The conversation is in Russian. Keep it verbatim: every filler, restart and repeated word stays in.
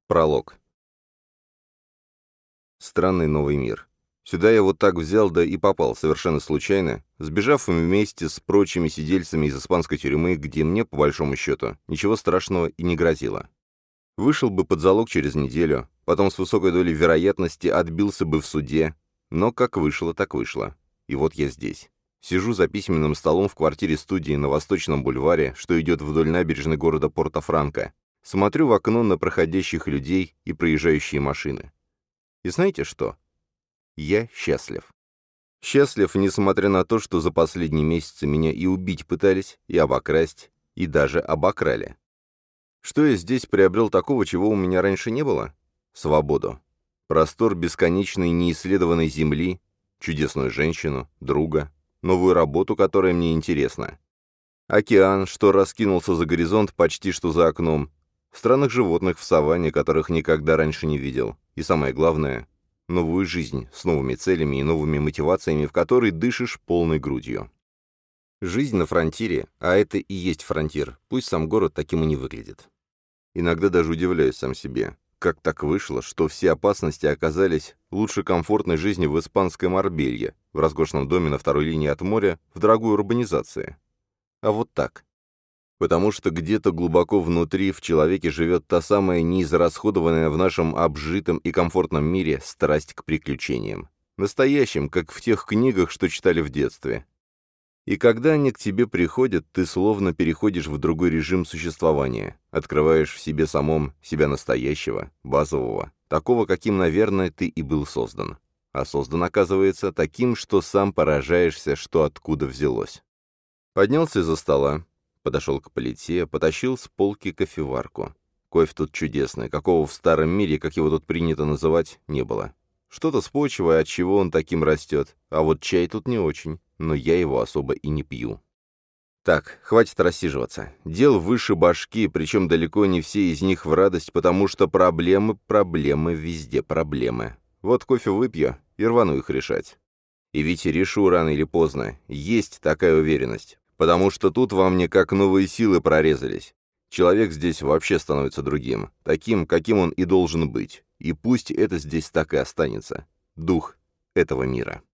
Пролог. Странный новый мир. Сюда я вот так взял, да и попал, совершенно случайно, сбежав вместе с прочими сидельцами из испанской тюрьмы, где мне, по большому счету, ничего страшного и не грозило. Вышел бы под залог через неделю, потом с высокой долей вероятности отбился бы в суде, но как вышло, так вышло. И вот я здесь. Сижу за письменным столом в квартире-студии на Восточном бульваре, что идет вдоль набережной города Порто-Франко. Смотрю в окно на проходящих людей и проезжающие машины. И знаете что? Я счастлив. Счастлив, несмотря на то, что за последние месяцы меня и убить пытались, и обокрасть, и даже обокрали. Что я здесь приобрел такого, чего у меня раньше не было? Свободу. Простор бесконечной неисследованной земли, чудесную женщину, друга, новую работу, которая мне интересна. Океан, что раскинулся за горизонт почти что за окном, странных животных в саванне, которых никогда раньше не видел, и самое главное — новую жизнь с новыми целями и новыми мотивациями, в которой дышишь полной грудью. Жизнь на фронтире, а это и есть фронтир, пусть сам город таким и не выглядит. Иногда даже удивляюсь сам себе, как так вышло, что все опасности оказались лучше комфортной жизни в испанской Марбелье, в роскошном доме на второй линии от моря, в дорогой урбанизации. А вот так. Потому что где-то глубоко внутри в человеке живет та самая неизрасходованная в нашем обжитом и комфортном мире страсть к приключениям. Настоящим, как в тех книгах, что читали в детстве. И когда они к тебе приходят, ты словно переходишь в другой режим существования, открываешь в себе самом себя настоящего, базового, такого, каким, наверное, ты и был создан. А создан, оказывается, таким, что сам поражаешься, что откуда взялось. Поднялся из-за стола. Подошел к плите, потащил с полки кофеварку. Кофе тут чудесный, какого в старом мире, как его тут принято называть, не было. Что-то с почвой, от чего он таким растет, а вот чай тут не очень, но я его особо и не пью. Так, хватит рассиживаться. Дел выше башки, причем далеко не все из них в радость, потому что проблемы, проблемы, везде проблемы. Вот кофе выпью и рвану их решать. И ведь решу рано или поздно, есть такая уверенность. Потому что тут во мне как новые силы прорезались. Человек здесь вообще становится другим, таким, каким он и должен быть. И пусть это здесь так и останется. Дух этого мира.